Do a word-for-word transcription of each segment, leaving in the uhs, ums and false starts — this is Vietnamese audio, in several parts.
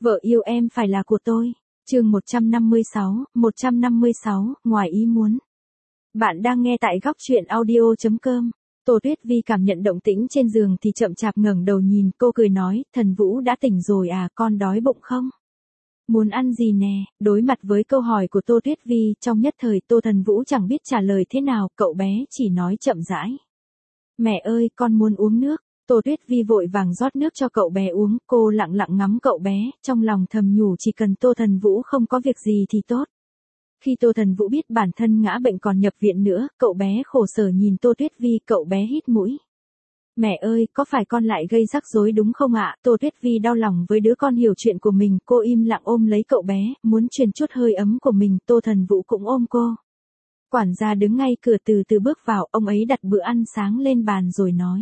Vợ yêu em phải là của tôi. Chương một trăm năm mươi sáu, một trăm năm mươi sáu, ngoài ý muốn. Bạn đang nghe tại góc truyện audio chấm com. Tô Tuyết Vi cảm nhận động tĩnh trên giường thì chậm chạp ngẩng đầu nhìn, cô cười nói, Thần Vũ đã tỉnh rồi à, con đói bụng không? Muốn ăn gì nè? Đối mặt với câu hỏi của Tô Tuyết Vi, trong nhất thời Tô Thần Vũ chẳng biết trả lời thế nào, cậu bé chỉ nói chậm rãi. Mẹ ơi, con muốn uống nước. Tô Tuyết Vi vội vàng rót nước cho cậu bé uống, cô lặng lặng ngắm cậu bé, trong lòng thầm nhủ chỉ cần Tô Thần Vũ không có việc gì thì tốt. Khi Tô Thần Vũ biết bản thân ngã bệnh còn nhập viện nữa, cậu bé khổ sở nhìn Tô Tuyết Vi, cậu bé hít mũi. Mẹ ơi, có phải con lại gây rắc rối đúng không ạ? Tô Tuyết Vi đau lòng với đứa con hiểu chuyện của mình, cô im lặng ôm lấy cậu bé, muốn truyền chút hơi ấm của mình, Tô Thần Vũ cũng ôm cô. Quản gia đứng ngay cửa từ từ bước vào, ông ấy đặt bữa ăn sáng lên bàn rồi nói.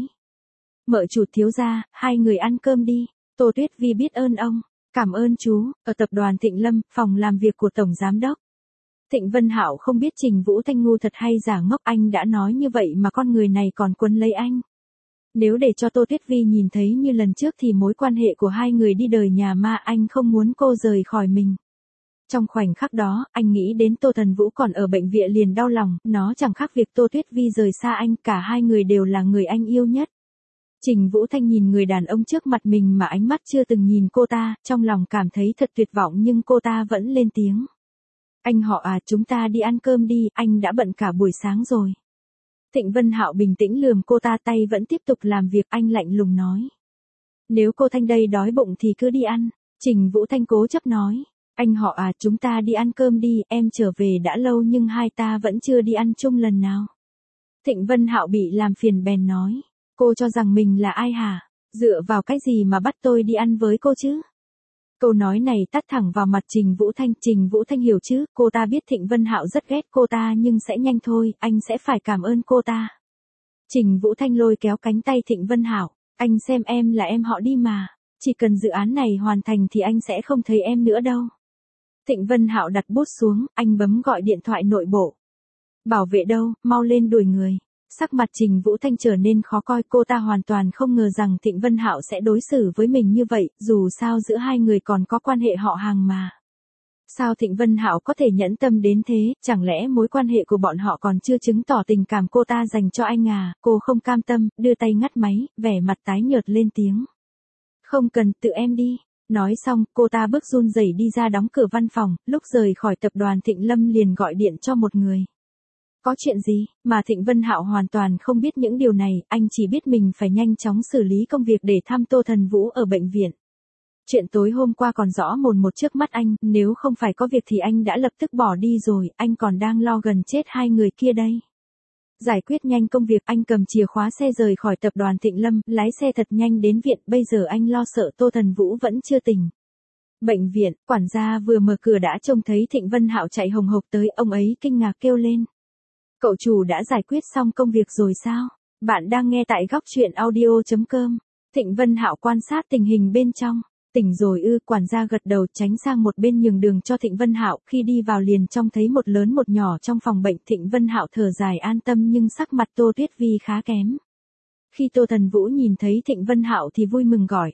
Mợ chủ thiếu gia, hai người ăn cơm đi. Tô Tuyết Vi biết ơn ông. Cảm ơn chú. Ở tập đoàn Thịnh Lâm, phòng làm việc của Tổng Giám đốc. Thịnh Vân Hạo không biết Trình Vũ Thanh ngu thật hay giả ngốc, anh đã nói như vậy mà con người này còn quấn lấy anh. Nếu để cho Tô Tuyết Vi nhìn thấy như lần trước thì mối quan hệ của hai người đi đời nhà ma, anh không muốn cô rời khỏi mình. Trong khoảnh khắc đó, anh nghĩ đến Tô Thần Vũ còn ở bệnh viện liền đau lòng, nó chẳng khác việc Tô Tuyết Vi rời xa anh, cả hai người đều là người anh yêu nhất. Trình Vũ Thanh nhìn người đàn ông trước mặt mình mà ánh mắt chưa từng nhìn cô ta, trong lòng cảm thấy thật tuyệt vọng nhưng cô ta vẫn lên tiếng. Anh họ à, chúng ta đi ăn cơm đi, anh đã bận cả buổi sáng rồi. Thịnh Vân Hạo bình tĩnh lườm cô ta, tay vẫn tiếp tục làm việc, anh lạnh lùng nói. Nếu cô Thanh đây đói bụng thì cứ đi ăn. Trình Vũ Thanh cố chấp nói. Anh họ à, chúng ta đi ăn cơm đi, em trở về đã lâu nhưng hai ta vẫn chưa đi ăn chung lần nào. Thịnh Vân Hạo bị làm phiền bèn nói. Cô cho rằng mình là ai hả? Dựa vào cái gì mà bắt tôi đi ăn với cô chứ? Câu nói này tát thẳng vào mặt Trình Vũ Thanh. Trình Vũ Thanh hiểu chứ, cô ta biết Thịnh Vân Hạo rất ghét cô ta nhưng sẽ nhanh thôi, anh sẽ phải cảm ơn cô ta. Trình Vũ Thanh lôi kéo cánh tay Thịnh Vân Hạo, anh xem em là em họ đi mà, chỉ cần dự án này hoàn thành thì anh sẽ không thấy em nữa đâu. Thịnh Vân Hạo đặt bút xuống, anh bấm gọi điện thoại nội bộ. Bảo vệ đâu, mau lên đuổi người. Sắc mặt Trình Vũ Thanh trở nên khó coi, cô ta hoàn toàn không ngờ rằng Thịnh Vân Hạo sẽ đối xử với mình như vậy, dù sao giữa hai người còn có quan hệ họ hàng mà. Sao Thịnh Vân Hạo có thể nhẫn tâm đến thế, chẳng lẽ mối quan hệ của bọn họ còn chưa chứng tỏ tình cảm cô ta dành cho anh à? Cô không cam tâm, đưa tay ngắt máy, vẻ mặt tái nhợt lên tiếng. Không cần, tự em đi. Nói xong, cô ta bước run rẩy đi ra đóng cửa văn phòng, lúc rời khỏi tập đoàn Thịnh Lâm liền gọi điện cho một người. Có chuyện gì, mà Thịnh Vân Hạo hoàn toàn không biết những điều này, anh chỉ biết mình phải nhanh chóng xử lý công việc để thăm Tô Thần Vũ ở bệnh viện. Chuyện tối hôm qua còn rõ mồn một trước mắt anh, nếu không phải có việc thì anh đã lập tức bỏ đi rồi, anh còn đang lo gần chết hai người kia đây. Giải quyết nhanh công việc, anh cầm chìa khóa xe rời khỏi tập đoàn Thịnh Lâm, lái xe thật nhanh đến viện, bây giờ anh lo sợ Tô Thần Vũ vẫn chưa tỉnh. Bệnh viện, quản gia vừa mở cửa đã trông thấy Thịnh Vân Hạo chạy hồng hộc tới, ông ấy kinh ngạc kêu lên. Cậu chủ đã giải quyết xong công việc rồi sao? Bạn đang nghe tại góc truyện audio chấm com. Thịnh Vân Hạo quan sát tình hình bên trong. Tỉnh rồi ư? Quản gia gật đầu tránh sang một bên nhường đường cho Thịnh Vân Hạo, khi đi vào liền trông thấy một lớn một nhỏ trong phòng bệnh. Thịnh Vân Hạo thở dài an tâm nhưng sắc mặt Tô Tuyết Vi khá kém. Khi Tô Thần Vũ nhìn thấy Thịnh Vân Hạo thì vui mừng gọi.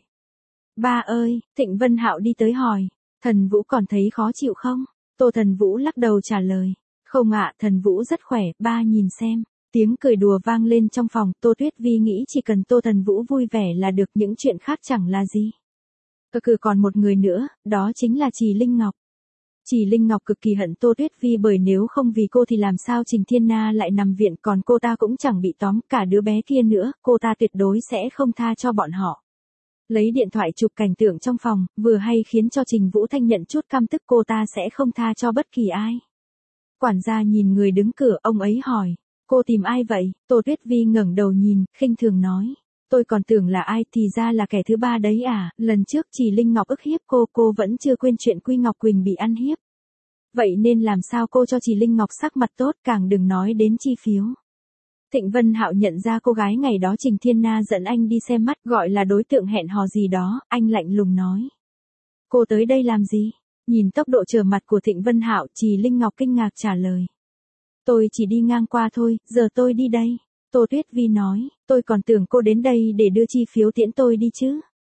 Ba ơi, Thịnh Vân Hạo đi tới hỏi. Thần Vũ còn thấy khó chịu không? Tô Thần Vũ lắc đầu trả lời. Không ạ, Thần Vũ rất khỏe, ba nhìn xem. Tiếng cười đùa vang lên trong phòng, Tô Tuyết Vi nghĩ chỉ cần Tô Thần Vũ vui vẻ là được, những chuyện khác chẳng là gì. Cơ cử còn một người nữa, đó chính là Trì Linh Ngọc. Trì Linh Ngọc cực kỳ hận Tô Tuyết Vi bởi nếu không vì cô thì làm sao Trình Thiên Na lại nằm viện, còn cô ta cũng chẳng bị tóm, cả đứa bé kia nữa, cô ta tuyệt đối sẽ không tha cho bọn họ. Lấy điện thoại chụp cảnh tượng trong phòng, vừa hay khiến cho Trình Vũ Thanh nhận chút căm tức, cô ta sẽ không tha cho bất kỳ ai. Quản gia nhìn người đứng cửa, ông ấy hỏi, cô tìm ai vậy? Tô Tuyết Vi ngẩng đầu nhìn, khinh thường nói, tôi còn tưởng là ai, thì ra là kẻ thứ ba đấy à, lần trước Trì Linh Ngọc ức hiếp cô, cô vẫn chưa quên chuyện Quy Ngọc Quỳnh bị ăn hiếp. Vậy nên làm sao cô cho Trì Linh Ngọc sắc mặt tốt, càng đừng nói đến chi phiếu. Thịnh Vân Hạo nhận ra cô gái ngày đó Trình Thiên Na dẫn anh đi xem mắt, gọi là đối tượng hẹn hò gì đó, anh lạnh lùng nói. Cô tới đây làm gì? Nhìn tốc độ trở mặt của Thịnh Vân Hạo, Trì Linh Ngọc kinh ngạc trả lời. Tôi chỉ đi ngang qua thôi, giờ tôi đi đây. Tô Tuyết Vi nói, tôi còn tưởng cô đến đây để đưa chi phiếu tiễn tôi đi chứ.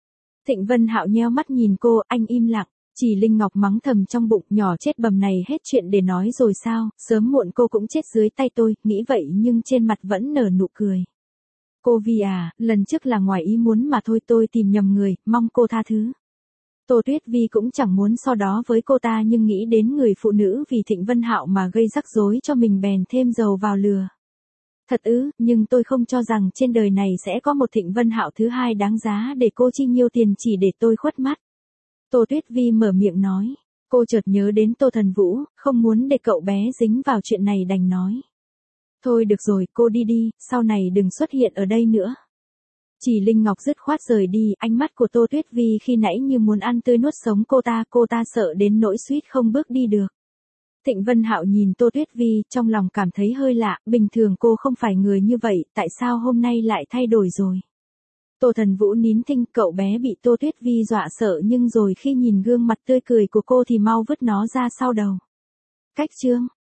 Thịnh Vân Hạo nheo mắt nhìn cô, anh im lặng. Chỉ Linh Ngọc mắng thầm trong bụng, nhỏ chết bầm này hết chuyện để nói rồi sao, sớm muộn cô cũng chết dưới tay tôi, nghĩ vậy nhưng trên mặt vẫn nở nụ cười. Cô Vi à, lần trước là ngoài ý muốn mà thôi, tôi tìm nhầm người, mong cô tha thứ. Tô Tuyết Vi cũng chẳng muốn so đó với cô ta nhưng nghĩ đến người phụ nữ vì Thịnh Vân Hạo mà gây rắc rối cho mình bèn thêm dầu vào lửa. Thật ư, nhưng tôi không cho rằng trên đời này sẽ có một Thịnh Vân Hạo thứ hai đáng giá để cô chi nhiêu tiền chỉ để tôi khuất mắt. Tô Tuyết Vi mở miệng nói, cô chợt nhớ đến Tô Thần Vũ, không muốn để cậu bé dính vào chuyện này đành nói. Thôi được rồi, cô đi đi, sau này đừng xuất hiện ở đây nữa. Chỉ Linh Ngọc dứt khoát rời đi, ánh mắt của Tô Tuyết Vi khi nãy như muốn ăn tươi nuốt sống cô ta, cô ta sợ đến nỗi suýt không bước đi được. Thịnh Vân Hạo nhìn Tô Tuyết Vi, trong lòng cảm thấy hơi lạ, bình thường cô không phải người như vậy, tại sao hôm nay lại thay đổi rồi? Tô Thần Vũ nín thinh, cậu bé bị Tô Tuyết Vi dọa sợ nhưng rồi khi nhìn gương mặt tươi cười của cô thì mau vứt nó ra sau đầu. Cách chương